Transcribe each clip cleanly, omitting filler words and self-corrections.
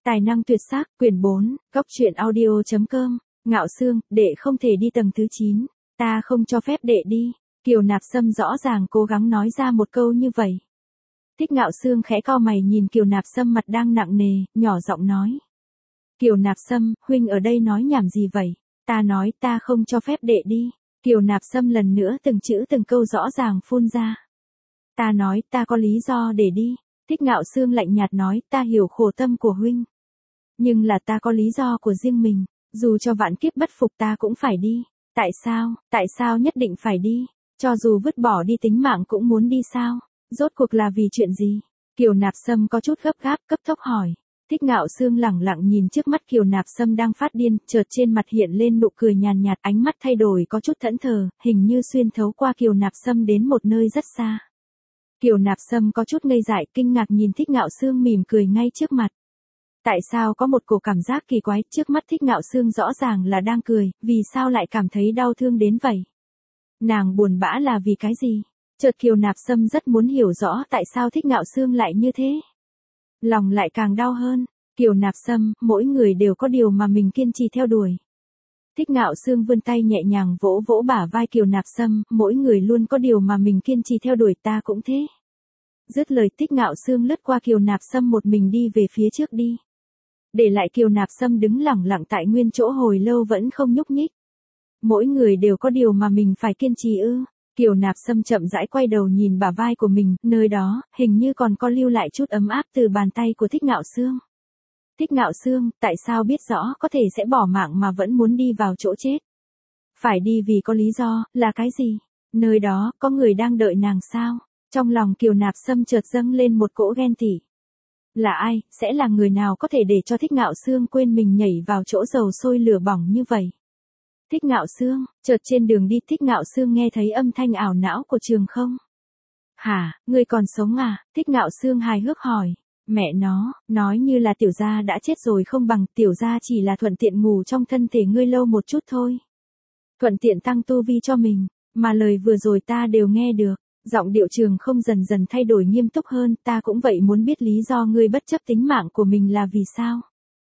Tài năng tuyệt sắc, quyển 4, góc truyện audio.com, Ngạo Sương, đệ không thể đi tầng thứ 9, ta không cho phép đệ đi. Kiều Nạp Sâm rõ ràng cố gắng nói ra một câu như vậy. Thích Ngạo Sương khẽ cau mày nhìn Kiều Nạp Sâm mặt đang nặng nề, nhỏ giọng nói. Kiều Nạp Sâm, huynh ở đây nói nhảm gì vậy? Ta nói ta không cho phép đệ đi. Kiều Nạp Sâm lần nữa từng chữ từng câu rõ ràng phun ra. Ta nói ta có lý do để đi. Thích Ngạo Sương lạnh nhạt nói ta hiểu khổ tâm của huynh. Nhưng là ta có lý do của riêng mình, dù cho vạn kiếp bất phục ta cũng phải đi. Tại sao nhất định phải đi? Cho dù vứt bỏ đi tính mạng cũng muốn đi sao? Rốt cuộc là vì chuyện gì? Kiều Nạp Sâm có chút gấp gáp, cấp tốc hỏi. Thích Ngạo Sương lẳng lặng nhìn trước mắt Kiều Nạp Sâm đang phát điên, chợt trên mặt hiện lên nụ cười nhàn nhạt, ánh mắt thay đổi có chút thẫn thờ, hình như xuyên thấu qua Kiều Nạp Sâm đến một nơi rất xa. Kiều Nạp Sâm có chút ngây dại, kinh ngạc nhìn Thích Ngạo Sương mỉm cười ngay trước mặt. Tại sao có một cổ cảm giác kỳ quái, trước mắt Thích Ngạo Sương rõ ràng là đang cười, vì sao lại cảm thấy đau thương đến vậy? Nàng buồn bã là vì cái gì? Chợt Kiều Nạp Sâm rất muốn hiểu rõ tại sao Thích Ngạo Sương lại như thế. Lòng lại càng đau hơn. Kiều Nạp Sâm, mỗi người đều có điều mà mình kiên trì theo đuổi. Thích Ngạo Sương vươn tay nhẹ nhàng vỗ vỗ bả vai Kiều Nạp Sâm, mỗi người luôn có điều mà mình kiên trì theo đuổi, ta cũng thế. Dứt lời Thích Ngạo Sương lướt qua Kiều Nạp Sâm một mình đi về phía trước đi. Để lại Kiều Nạp Sâm đứng lẳng lặng tại nguyên chỗ hồi lâu vẫn không nhúc nhích. Mỗi người đều có điều mà mình phải kiên trì ư? Kiều Nạp Sâm chậm rãi quay đầu nhìn bả vai của mình, nơi đó, hình như còn có lưu lại chút ấm áp từ bàn tay của Thích Ngạo Sương. Thích Ngạo Sương, tại sao biết rõ có thể sẽ bỏ mạng mà vẫn muốn đi vào chỗ chết? Phải đi vì có lý do, là cái gì? Nơi đó, có người đang đợi nàng sao? Trong lòng Kiều Nạp Sâm chợt dâng lên một cỗ ghen tị. Là ai, sẽ là người nào có thể để cho Thích Ngạo Sương quên mình nhảy vào chỗ dầu sôi lửa bỏng như vậy? Thích Ngạo Sương, chợt trên đường đi Thích Ngạo Sương nghe thấy âm thanh ảo não của Trường Không. Hả, ngươi còn sống à? Thích Ngạo Sương hài hước hỏi. Mẹ nó, nói như là tiểu gia đã chết rồi không bằng, tiểu gia chỉ là thuận tiện ngủ trong thân thể ngươi lâu một chút thôi. Thuận tiện tăng tu vi cho mình, mà lời vừa rồi ta đều nghe được. Giọng điệu Trường Không dần dần thay đổi nghiêm túc hơn, ta cũng vậy muốn biết lý do ngươi bất chấp tính mạng của mình là vì sao?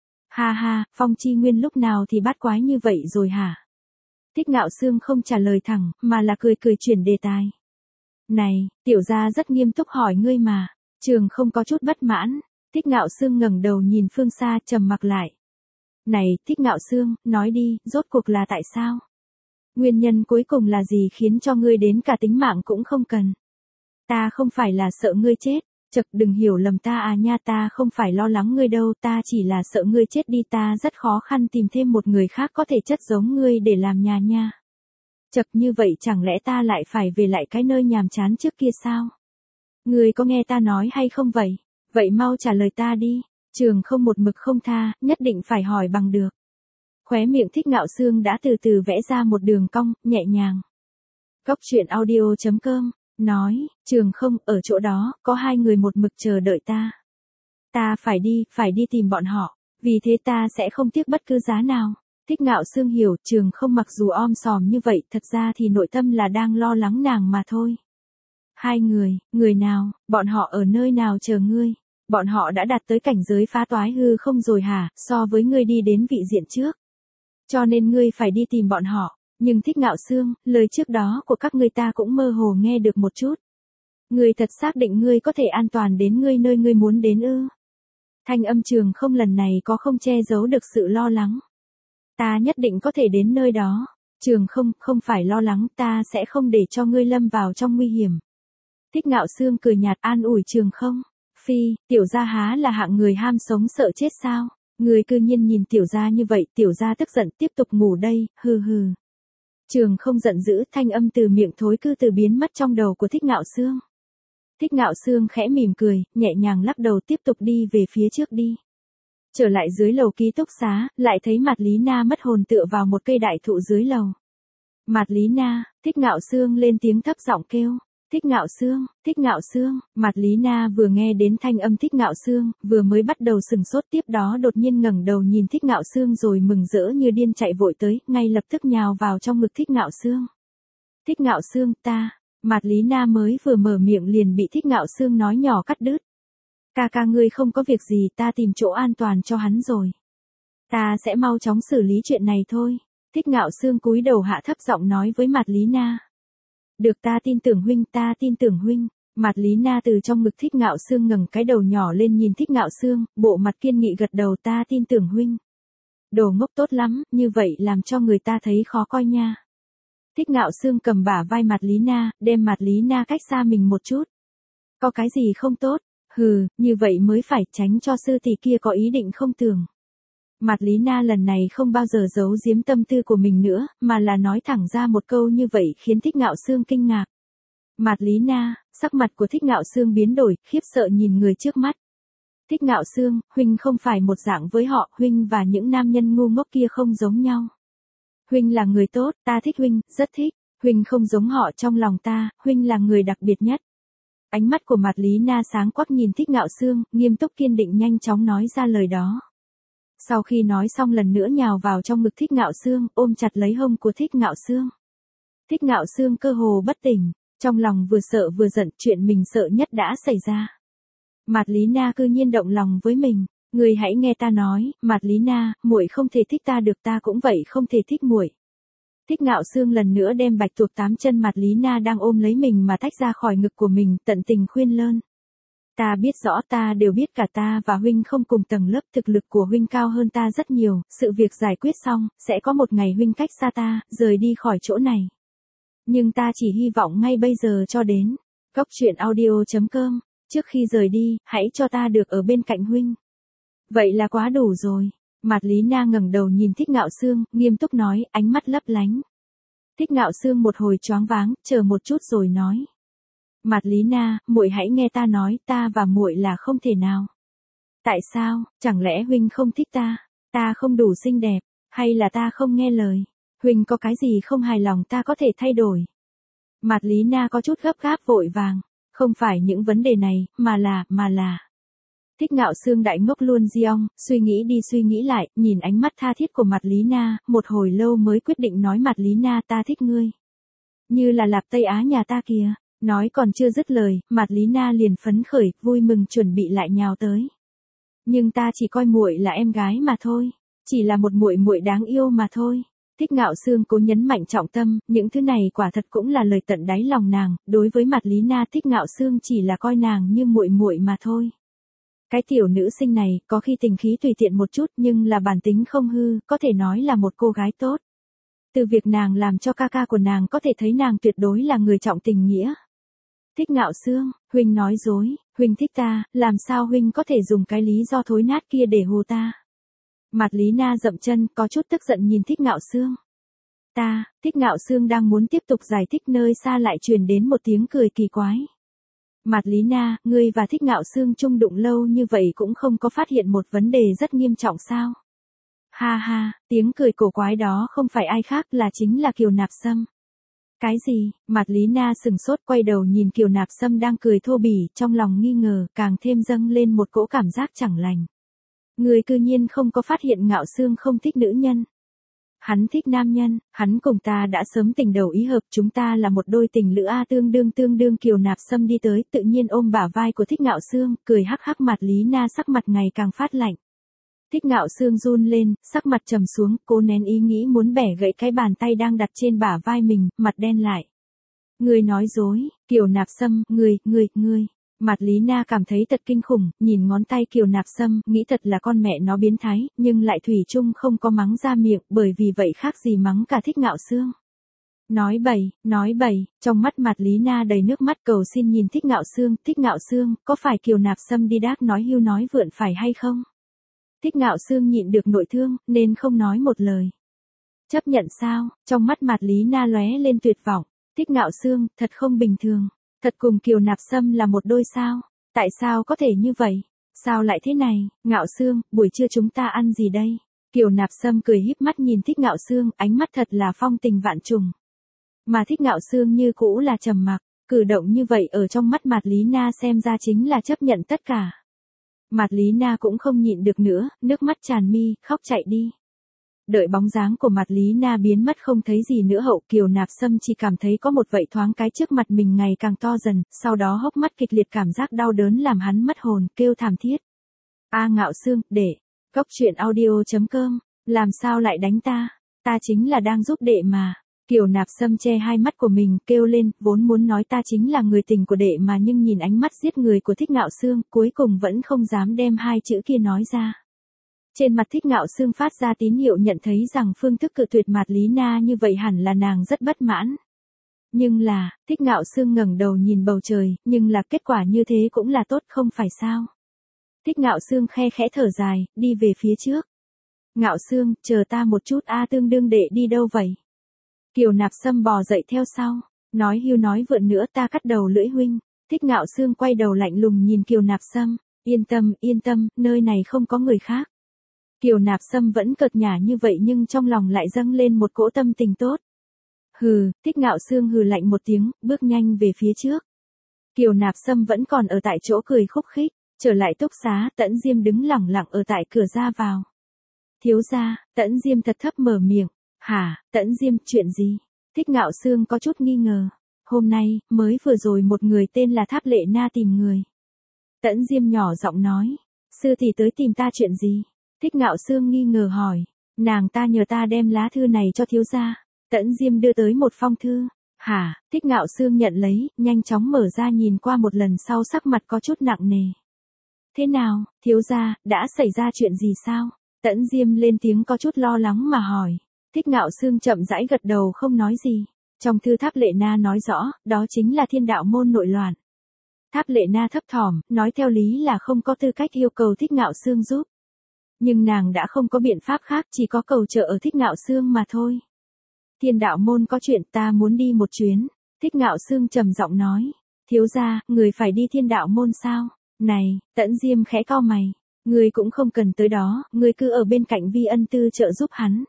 Ha ha, Phong Chi Nguyên lúc nào thì bát quái như vậy rồi hả? Thích Ngạo Sương không trả lời thẳng, mà là cười cười chuyển đề tài. Này, tiểu gia rất nghiêm túc hỏi ngươi mà. Trường Không có chút bất mãn. Thích Ngạo Sương ngẩng đầu nhìn phương xa trầm mặc lại. Này, Thích Ngạo Sương, nói đi, rốt cuộc là tại sao? Nguyên nhân cuối cùng là gì khiến cho ngươi đến cả tính mạng cũng không cần? Ta không phải là sợ ngươi chết. Chật, đừng hiểu lầm ta à nha, ta không phải lo lắng ngươi đâu, ta chỉ là sợ ngươi chết đi, ta rất khó khăn tìm thêm một người khác có thể chất giống ngươi để làm nhà nha. Chật, như vậy chẳng lẽ ta lại phải về lại cái nơi nhàm chán trước kia sao? Ngươi có nghe ta nói hay không vậy? Vậy mau trả lời ta đi. Trường Không một mực không tha, nhất định phải hỏi bằng được. Khóe miệng Thích Ngạo Sương đã từ từ vẽ ra một đường cong, nhẹ nhàng. Góc truyện audio.com, nói, Trường Không, ở chỗ đó, có hai người một mực chờ đợi ta. Ta phải đi tìm bọn họ, vì thế ta sẽ không tiếc bất cứ giá nào. Thích Ngạo Sương hiểu, Trường Không mặc dù om sòm như vậy, thật ra thì nội tâm là đang lo lắng nàng mà thôi. Hai người nào, bọn họ ở nơi nào chờ ngươi? Bọn họ đã đạt tới cảnh giới phá toái hư không rồi hả, so với ngươi đi đến vị diện trước. Cho nên ngươi phải đi tìm bọn họ, nhưng Thích Ngạo Sương, lời trước đó của các ngươi ta cũng mơ hồ nghe được một chút. Ngươi thật xác định ngươi có thể an toàn đến ngươi nơi ngươi muốn đến ư? Thanh âm Trường Không lần này có không che giấu được sự lo lắng. Ta nhất định có thể đến nơi đó. Trường Không, không phải lo lắng, ta sẽ không để cho ngươi lâm vào trong nguy hiểm. Thích Ngạo Sương cười nhạt an ủi Trường Không. Phi, tiểu gia há là hạng người ham sống sợ chết sao? Người cư nhiên nhìn tiểu gia như vậy, tiểu gia tức giận tiếp tục ngủ đây, hừ hừ. Trường Không giận dữ, thanh âm từ miệng thối cư từ biến mất trong đầu của Thích Ngạo Sương. Thích Ngạo Sương khẽ mỉm cười, nhẹ nhàng lắc đầu tiếp tục đi về phía trước đi. Trở lại dưới lầu ký túc xá, lại thấy Mạt Lý Na mất hồn tựa vào một cây đại thụ dưới lầu. Mạt Lý Na, Thích Ngạo Sương lên tiếng thấp giọng kêu. Thích Ngạo Sương, Mạt Lý Na vừa nghe đến thanh âm Thích Ngạo Sương, vừa mới bắt đầu sừng sốt, tiếp đó đột nhiên ngẩng đầu nhìn Thích Ngạo Sương rồi mừng rỡ như điên chạy vội tới, ngay lập tức nhào vào trong ngực Thích Ngạo Sương. Thích Ngạo Sương, ta, Mạt Lý Na mới vừa mở miệng liền bị Thích Ngạo Sương nói nhỏ cắt đứt. Ca ca ngươi không có việc gì, ta tìm chỗ an toàn cho hắn rồi. Ta sẽ mau chóng xử lý chuyện này thôi. Thích Ngạo Sương cúi đầu hạ thấp giọng nói với Mạt Lý Na. Được, ta tin tưởng huynh, ta tin tưởng huynh. Mạt Lý Na từ trong ngực Thích Ngạo Sương ngẩng cái đầu nhỏ lên nhìn Thích Ngạo Sương, bộ mặt kiên nghị gật đầu, ta tin tưởng huynh. Đồ ngốc tốt lắm, như vậy làm cho người ta thấy khó coi nha. Thích Ngạo Sương cầm bả vai Mạt Lý Na, đem Mạt Lý Na cách xa mình một chút. Có cái gì không tốt? Hừ, như vậy mới phải, tránh cho sư tỷ kia có ý định không tưởng. Mạt Lý Na lần này không bao giờ giấu giếm tâm tư của mình nữa, mà là nói thẳng ra một câu như vậy khiến Thích Ngạo Sương kinh ngạc. Mạt Lý Na, sắc mặt của Thích Ngạo Sương biến đổi, khiếp sợ nhìn người trước mắt. Thích Ngạo Sương, huynh không phải một dạng với họ, huynh và những nam nhân ngu ngốc kia không giống nhau. Huynh là người tốt, ta thích huynh, rất thích. Huynh không giống họ trong lòng ta, huynh là người đặc biệt nhất. Ánh mắt của Mạt Lý Na sáng quắc nhìn Thích Ngạo Sương, nghiêm túc kiên định nhanh chóng nói ra lời đó. Sau khi nói xong lần nữa nhào vào trong ngực Thích Ngạo Sương, ôm chặt lấy hông của Thích Ngạo Sương. Thích Ngạo Sương cơ hồ bất tỉnh, trong lòng vừa sợ vừa giận, chuyện mình sợ nhất đã xảy ra. Mạt Lý Na cư nhiên động lòng với mình, người hãy nghe ta nói, Mạt Lý Na, muội không thể thích ta được, ta cũng vậy không thể thích muội. Thích Ngạo Sương lần nữa đem bạch tuộc 8 chân Mạt Lý Na đang ôm lấy mình mà tách ra khỏi ngực của mình, tận tình khuyên lơn. Ta biết rõ, ta đều biết, cả ta và huynh không cùng tầng lớp, thực lực của huynh cao hơn ta rất nhiều, sự việc giải quyết xong, sẽ có một ngày huynh cách xa ta, rời đi khỏi chỗ này. Nhưng ta chỉ hy vọng ngay bây giờ cho đến Cốc Truyện Audio.com, trước khi rời đi, hãy cho ta được ở bên cạnh huynh. Vậy là quá đủ rồi. Mạt Lý Na ngẩng đầu nhìn Thích Ngạo Sương, nghiêm túc nói, ánh mắt lấp lánh. Thích Ngạo Sương một hồi choáng váng, chờ một chút rồi nói. Mạt Lý Na, muội hãy nghe ta nói, ta và muội là không thể nào. Tại sao, chẳng lẽ huynh không thích ta? Ta không đủ xinh đẹp, hay là ta không nghe lời? Huynh có cái gì không hài lòng ta có thể thay đổi. Mạt Lý Na có chút gấp gáp vội vàng, không phải những vấn đề này, mà là. Thích Ngạo Sương đại ngốc luôn Giong, suy nghĩ đi suy nghĩ lại, nhìn ánh mắt tha thiết của Mạt Lý Na, một hồi lâu mới quyết định nói, Mạt Lý Na, ta thích ngươi. Như là Lạp Tây Á nhà ta kìa. Nói còn chưa dứt lời, Mạt Lý Na liền phấn khởi, vui mừng chuẩn bị lại nhào tới. Nhưng ta chỉ coi muội là em gái mà thôi, chỉ là một muội muội đáng yêu mà thôi. Thích Ngạo Sương cố nhấn mạnh trọng tâm, những thứ này quả thật cũng là lời tận đáy lòng nàng, đối với Mạt Lý Na, Thích Ngạo Sương chỉ là coi nàng như muội muội mà thôi. Cái tiểu nữ sinh này, có khi tình khí tùy tiện một chút nhưng là bản tính không hư, có thể nói là một cô gái tốt. Từ việc nàng làm cho ca ca của nàng có thể thấy nàng tuyệt đối là người trọng tình nghĩa. Thích Ngạo Sương, huynh nói dối, huynh thích ta, làm sao huynh có thể dùng cái lý do thối nát kia để hù ta? Mạt Lý Na dậm chân, có chút tức giận nhìn Thích Ngạo Sương. Thích Ngạo Sương đang muốn tiếp tục giải thích, nơi xa lại truyền đến một tiếng cười kỳ quái. Mạt Lý Na, ngươi và Thích Ngạo Sương chung đụng lâu như vậy cũng không có phát hiện một vấn đề rất nghiêm trọng sao? Ha ha, tiếng cười cổ quái đó không phải ai khác là chính là Kiều Nạp Sâm. Cái gì? Mạt Lý Na sừng sốt quay đầu nhìn Kiều Nạp Sâm đang cười thô bỉ, trong lòng nghi ngờ, càng thêm dâng lên một cỗ cảm giác chẳng lành. Người cư nhiên không có phát hiện Ngạo Sương không thích nữ nhân. Hắn thích nam nhân, hắn cùng ta đã sớm tình đầu ý hợp, chúng ta là một đôi tình lữ a, tương đương. Kiều Nạp Sâm đi tới, tự nhiên ôm bả vai của Thích Ngạo Sương, cười hắc hắc. Mạt Lý Na sắc mặt ngày càng phát lạnh. Thích Ngạo Sương run lên, sắc mặt trầm xuống, cố nén ý nghĩ muốn bẻ gãy cái bàn tay đang đặt trên bả vai mình, mặt đen lại. Ngươi nói dối, Kiều Nạp Sâm, ngươi. Mạt Lý Na cảm thấy thật kinh khủng, nhìn ngón tay Kiều Nạp Sâm, nghĩ thật là con mẹ nó biến thái, nhưng lại thủy chung không có mắng ra miệng, bởi vì vậy khác gì mắng cả Thích Ngạo Sương. Nói bậy, trong mắt Mạt Lý Na đầy nước mắt cầu xin nhìn Thích Ngạo Sương, có phải Kiều Nạp Sâm đi đác nói hưu nói vượn phải hay không? Thích Ngạo Sương nhịn được nội thương, nên không nói một lời. Chấp nhận sao? Trong mắt Mạt Lý Na lóe lên tuyệt vọng. Thích Ngạo Sương, thật không bình thường. Thật cùng Kiều Nạp Sâm là một đôi sao? Tại sao có thể như vậy? Sao lại thế này? Ngạo Sương, buổi trưa chúng ta ăn gì đây? Kiều Nạp Sâm cười híp mắt nhìn Thích Ngạo Sương, ánh mắt thật là phong tình vạn trùng. Mà Thích Ngạo Sương như cũ là trầm mặc, cử động như vậy ở trong mắt Mạt Lý Na xem ra chính là chấp nhận tất cả. Mạt Lý Na cũng không nhịn được nữa, nước mắt tràn mi, khóc chạy đi. Đợi bóng dáng của mặt Lý Na biến mất không thấy gì nữa hậu Kiều Nạp Sâm chỉ cảm thấy có một vậy thoáng cái trước mặt mình ngày càng to dần, sau đó hốc mắt kịch liệt cảm giác đau đớn làm hắn mất hồn, kêu thảm thiết. A Ngạo Sương, đệ. Cốc truyện audio.com, làm sao lại đánh ta? Ta chính là đang giúp đệ mà. Kiều Nạp Sâm che hai mắt của mình, kêu lên, vốn muốn nói ta chính là người tình của đệ mà nhưng nhìn ánh mắt giết người của Thích Ngạo Sương, cuối cùng vẫn không dám đem hai chữ kia nói ra. Trên mặt Thích Ngạo Sương phát ra tín hiệu nhận thấy rằng phương thức cự tuyệt Mạt Lý Na như vậy hẳn là nàng rất bất mãn. Nhưng là, Thích Ngạo Sương ngẩng đầu nhìn bầu trời, nhưng là kết quả như thế cũng là tốt không phải sao? Thích Ngạo Sương khe khẽ thở dài, đi về phía trước. Ngạo Sương, chờ ta một chút a tương đương đệ đi đâu vậy? Kiều Nạp Sâm bò dậy theo sau, nói hưu nói vượn nữa ta cắt đầu lưỡi huynh. Thích Ngạo Sương quay đầu lạnh lùng nhìn Kiều Nạp Sâm, yên tâm, nơi này không có người khác. Kiều Nạp Sâm vẫn cợt nhả như vậy nhưng trong lòng lại dâng lên một cỗ tâm tình tốt. Hừ, Thích Ngạo Sương hừ lạnh một tiếng, bước nhanh về phía trước. Kiều Nạp Sâm vẫn còn ở tại chỗ cười khúc khích, trở lại túc xá, Tẫn Diêm đứng lẳng lặng ở tại cửa ra vào. Thiếu gia, Tẫn Diêm thật thấp mở miệng. Hả, Tẫn Diêm, chuyện gì? Thích Ngạo Sương có chút nghi ngờ. Hôm nay, mới vừa rồi một người tên là Tháp Lệ Na tìm người. Tẫn Diêm nhỏ giọng nói. Sư tỷ tới tìm ta chuyện gì? Thích Ngạo Sương nghi ngờ hỏi. Nàng ta nhờ ta đem lá thư này cho thiếu gia. Tẫn Diêm đưa tới một phong thư. Hả, Thích Ngạo Sương nhận lấy, nhanh chóng mở ra nhìn qua một lần sau sắc mặt có chút nặng nề. Thế nào, thiếu gia, đã xảy ra chuyện gì sao? Tẫn Diêm lên tiếng có chút lo lắng mà hỏi. Thích Ngạo Sương chậm rãi gật đầu không nói gì. Trong thư Tháp Lệ Na nói rõ, đó chính là Thiên Đạo môn nội loạn. Tháp Lệ Na thấp thỏm, nói theo lý là không có tư cách yêu cầu Thích Ngạo Sương giúp. Nhưng nàng đã không có biện pháp khác, chỉ có cầu trợ ở Thích Ngạo Sương mà thôi. Thiên Đạo môn có chuyện ta muốn đi một chuyến. Thích Ngạo Sương trầm giọng nói. Thiếu gia, người phải đi Thiên Đạo môn sao? Này, Tẫn Diêm khẽ cau mày. Người cũng không cần tới đó, người cứ ở bên cạnh Vi Ân Tư trợ giúp hắn.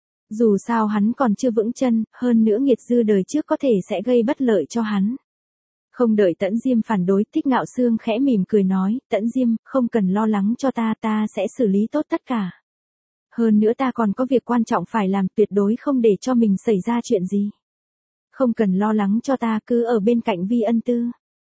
Dù sao hắn còn chưa vững chân, hơn nữa nghiệt dư đời trước có thể sẽ gây bất lợi cho hắn. Không đợi Tẫn Diêm phản đối, Thích Ngạo Sương khẽ mỉm cười nói, Tẫn Diêm, không cần lo lắng cho ta sẽ xử lý tốt tất cả. Hơn nữa ta còn có việc quan trọng phải làm, tuyệt đối không để cho mình xảy ra chuyện gì. Không cần lo lắng cho ta, cứ ở bên cạnh Vi Ân Tư.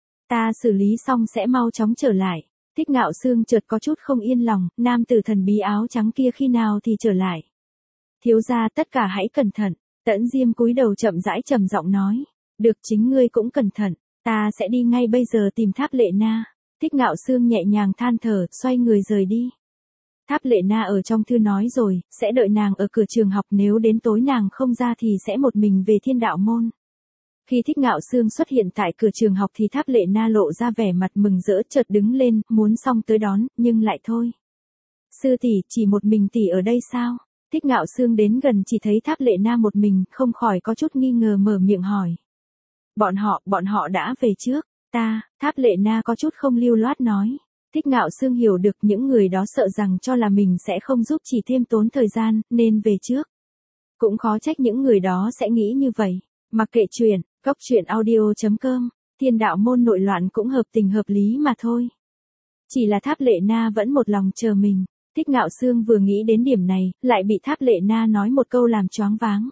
Ta xử lý xong sẽ mau chóng trở lại. Thích Ngạo Sương chợt có chút không yên lòng, nam tử thần bí áo trắng kia khi nào thì trở lại. Thiếu gia tất cả hãy cẩn thận. Tẫn Diêm cúi đầu chậm rãi trầm giọng nói. Được, chính ngươi cũng cẩn thận. Ta sẽ đi ngay bây giờ tìm Tháp Lệ Na. Thích Ngạo Sương nhẹ nhàng than thở, xoay người rời đi. Tháp Lệ Na ở trong thư nói rồi, sẽ đợi nàng ở cửa trường học, nếu đến tối nàng không ra thì sẽ một mình về Thiên Đạo môn. Khi Thích Ngạo Sương xuất hiện tại cửa trường học thì Tháp Lệ Na lộ ra vẻ mặt mừng rỡ, chợt đứng lên, muốn xong tới đón, nhưng lại thôi. Sư tỷ, chỉ một mình tỷ ở đây sao? Thích Ngạo Sương đến gần chỉ thấy Tháp Lệ Na một mình, không khỏi có chút nghi ngờ mở miệng hỏi. Bọn họ đã về trước. Tháp Lệ Na có chút không lưu loát nói. Thích Ngạo Sương hiểu được những người đó sợ rằng cho là mình sẽ không giúp, chỉ thêm tốn thời gian, nên về trước. Cũng khó trách những người đó sẽ nghĩ như vậy. Mặc kệ chuyện, cốc truyện audio.com, Thiên Đạo môn nội loạn cũng hợp tình hợp lý mà thôi. Chỉ là Tháp Lệ Na vẫn một lòng chờ mình. Thích Ngạo Sương vừa nghĩ đến điểm này, lại bị Tháp Lệ Na nói một câu làm choáng váng.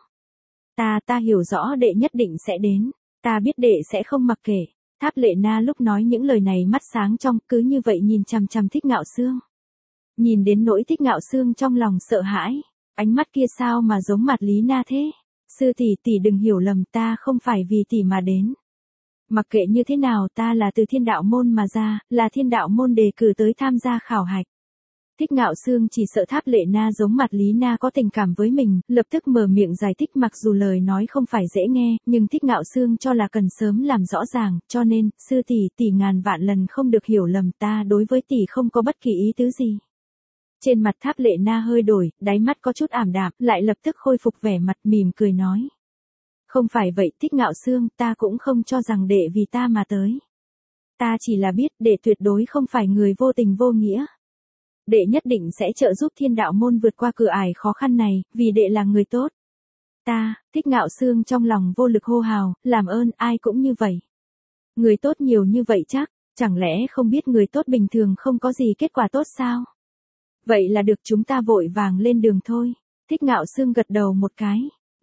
Ta hiểu rõ đệ nhất định sẽ đến. Ta biết đệ sẽ không mặc kệ. Tháp Lệ Na lúc nói những lời này mắt sáng trong, cứ như vậy nhìn chằm chằm Thích Ngạo Sương. Nhìn đến nỗi Thích Ngạo Sương trong lòng sợ hãi. Ánh mắt kia sao mà giống Mạt Lý Na thế? Sư tỷ đừng hiểu lầm, ta không phải vì tỷ mà đến. Mặc kệ như thế nào, ta là từ Thiên Đạo môn mà ra, là Thiên Đạo môn đề cử tới tham gia khảo hạch. Thích Ngạo Sương chỉ sợ Tháp Lệ Na giống Mạt Lý Na có tình cảm với mình, lập tức mở miệng giải thích, mặc dù lời nói không phải dễ nghe, nhưng Thích Ngạo Sương cho là cần sớm làm rõ ràng, cho nên, sư tỷ ngàn vạn lần không được hiểu lầm, ta đối với tỷ không có bất kỳ ý tứ gì. Trên mặt Tháp Lệ Na hơi đổi, đáy mắt có chút ảm đạm, lại lập tức khôi phục vẻ mặt mỉm cười nói. Không phải vậy Thích Ngạo Sương, ta cũng không cho rằng đệ vì ta mà tới. Ta chỉ là biết đệ tuyệt đối không phải người vô tình vô nghĩa. Đệ nhất định sẽ trợ giúp Thiên Đạo môn vượt qua cửa ải khó khăn này, vì đệ là người tốt. Thích Ngạo Sương trong lòng vô lực hô hào, làm ơn, ai cũng như vậy. Người tốt nhiều như vậy chắc, chẳng lẽ không biết người tốt bình thường không có gì kết quả tốt sao? Vậy là được, chúng ta vội vàng lên đường thôi. Thích Ngạo Sương gật đầu một cái.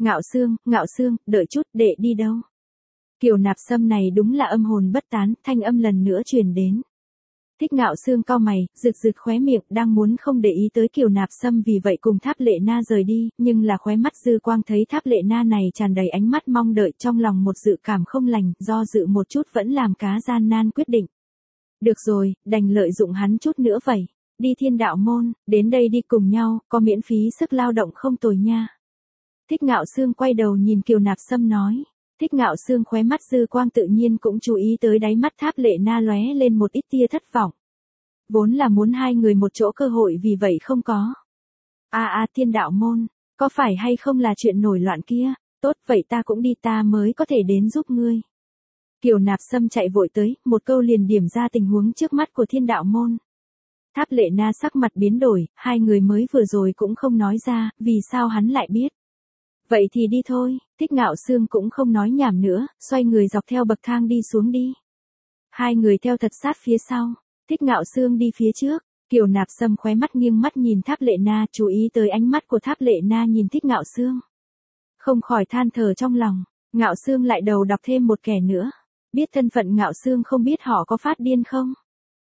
Ngạo Sương, đợi chút, đệ đi đâu? Kiều Nạp Sâm này đúng là âm hồn bất tán, thanh âm lần nữa truyền đến. Thích Ngạo Sương cau mày, rực rực khóe miệng, đang muốn không để ý tới Kiều Nạp Sâm vì vậy cùng Tháp Lệ Na rời đi, nhưng là khóe mắt dư quang thấy Tháp Lệ Na này tràn đầy ánh mắt mong đợi, trong lòng một dự cảm không lành, do dự một chút vẫn làm cá gian nan quyết định. Được rồi, đành lợi dụng hắn chút nữa vậy. Đi Thiên Đạo Môn, đến đây đi cùng nhau, có miễn phí sức lao động không tồi nha. Thích Ngạo Sương quay đầu nhìn Kiều Nạp Sâm nói. Thích Ngạo Sương khóe mắt dư quang tự nhiên cũng chú ý tới đáy mắt Tháp Lệ Na lóe lên một ít tia thất vọng. Vốn là muốn hai người một chỗ cơ hội vì vậy không có. Thiên Đạo Môn, có phải hay không là chuyện nổi loạn kia, tốt vậy ta cũng đi, ta mới có thể đến giúp ngươi. Kiều Nạp Sâm chạy vội tới, một câu liền điểm ra tình huống trước mắt của Thiên Đạo Môn. Tháp Lệ Na sắc mặt biến đổi, hai người mới vừa rồi cũng không nói ra, vì sao hắn lại biết. Vậy thì đi thôi, Thích Ngạo Sương cũng không nói nhảm nữa, xoay người dọc theo bậc thang đi xuống đi. Hai người theo thật sát phía sau, Thích Ngạo Sương đi phía trước, Kiều Nạp Sâm khóe mắt nghiêng mắt nhìn Tháp Lệ Na, chú ý tới ánh mắt của Tháp Lệ Na nhìn Thích Ngạo Sương. Không khỏi than thở trong lòng, Ngạo Sương lại đầu đọc thêm một kẻ nữa. Biết thân phận Ngạo Sương không biết họ có phát điên không?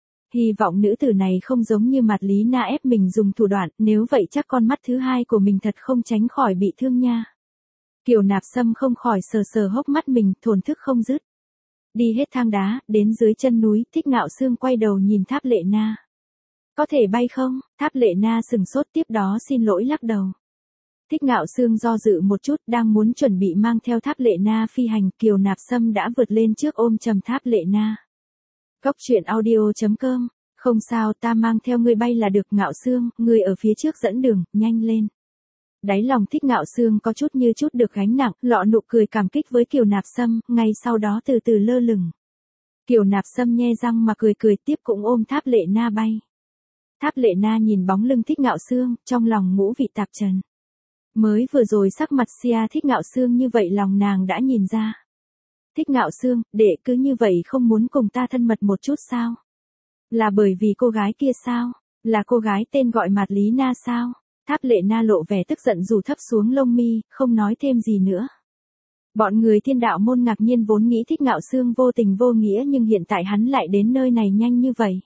Hy vọng nữ tử này không giống như Mạt Lý Na ép mình dùng thủ đoạn, nếu vậy chắc con mắt thứ hai của mình thật không tránh khỏi bị thương nha. Kiều Nạp Sâm không khỏi sờ sờ hốc mắt mình, thổn thức không dứt. Đi hết thang đá, đến dưới chân núi, Thích Ngạo Sương quay đầu nhìn Tháp Lệ Na. Có thể bay không? Tháp Lệ Na sừng sốt tiếp đó xin lỗi lắc đầu. Thích Ngạo Sương do dự một chút, đang muốn chuẩn bị mang theo Tháp Lệ Na phi hành, Kiều Nạp Sâm đã vượt lên trước ôm chầm Tháp Lệ Na. Góc truyện audio.com, không sao, ta mang theo ngươi bay là được. Ngạo Sương, ngươi ở phía trước dẫn đường, nhanh lên. Đáy lòng Thích Ngạo Sương có chút như chút được gánh nặng, lọ nụ cười cảm kích với Kiều Nạp Sâm, ngay sau đó từ từ lơ lửng. Kiều Nạp Sâm nhe răng mà cười tiếp cũng ôm Tháp Lệ Na bay. Tháp Lệ Na nhìn bóng lưng Thích Ngạo Sương, trong lòng ngũ vị tạp trần. Mới vừa rồi sắc mặt Sia Thích Ngạo Sương như vậy lòng nàng đã nhìn ra. Thích Ngạo Sương, đệ cứ như vậy không muốn cùng ta thân mật một chút sao? Là bởi vì cô gái kia sao? Là cô gái tên gọi Mạt Lý Na sao? Tháp Lệ Na lộ vẻ tức giận rủ thấp xuống lông mi, không nói thêm gì nữa. Bọn người Thiên Đạo Môn ngạc nhiên vốn nghĩ Thích Ngạo Sương vô tình vô nghĩa nhưng hiện tại hắn lại đến nơi này nhanh như vậy.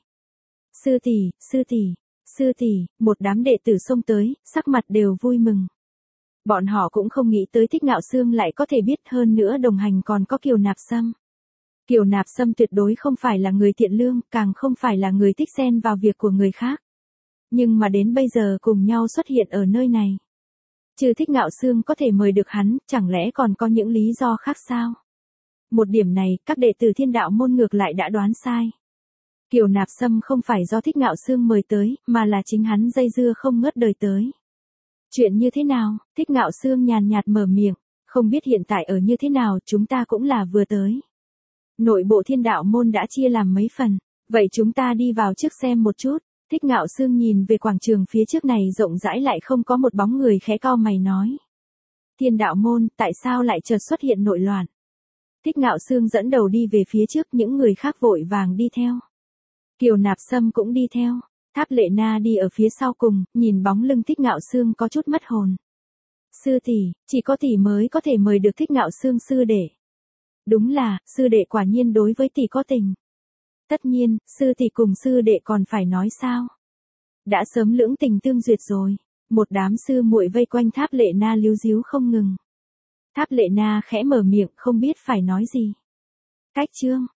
Sư tỷ, một đám đệ tử xông tới, sắc mặt đều vui mừng. Bọn họ cũng không nghĩ tới Thích Ngạo Sương lại có thể biết, hơn nữa đồng hành còn có Kiều Nạp Sâm. Kiều Nạp Sâm tuyệt đối không phải là người thiện lương, càng không phải là người thích xen vào việc của người khác. Nhưng mà đến bây giờ cùng nhau xuất hiện ở nơi này. Trừ Thích Ngạo Sương có thể mời được hắn, chẳng lẽ còn có những lý do khác sao? Một điểm này, các đệ tử Thiên Đạo Môn ngược lại đã đoán sai. Kiều Nạp Sâm không phải do Thích Ngạo Sương mời tới, mà là chính hắn dây dưa không ngớt đời tới. Chuyện như thế nào? Thích Ngạo Sương nhàn nhạt mở miệng, không biết hiện tại ở như thế nào, chúng ta cũng là vừa tới. Nội bộ Thiên Đạo Môn đã chia làm mấy phần, vậy chúng ta đi vào trước xem một chút. Thích Ngạo Sương nhìn về quảng trường phía trước này rộng rãi lại không có một bóng người, khẽ cau mày nói. Thiên Đạo Môn, tại sao lại chợt xuất hiện nội loạn? Thích Ngạo Sương dẫn đầu đi về phía trước, những người khác vội vàng đi theo. Kiều Nạp Sâm cũng đi theo. Tháp Lệ Na đi ở phía sau cùng, nhìn bóng lưng Thích Ngạo Sương có chút mất hồn. Sư tỷ, chỉ có tỷ mới có thể mời được Thích Ngạo Sương sư đệ. Đúng là, sư đệ quả nhiên đối với tỷ có tình. Tất nhiên, sư tỷ cùng sư đệ còn phải nói sao? Đã sớm lưỡng tình tương duyệt rồi. Một đám sư muội vây quanh Tháp Lệ Na líu díu không ngừng. Tháp Lệ Na khẽ mở miệng không biết phải nói gì. Cách chương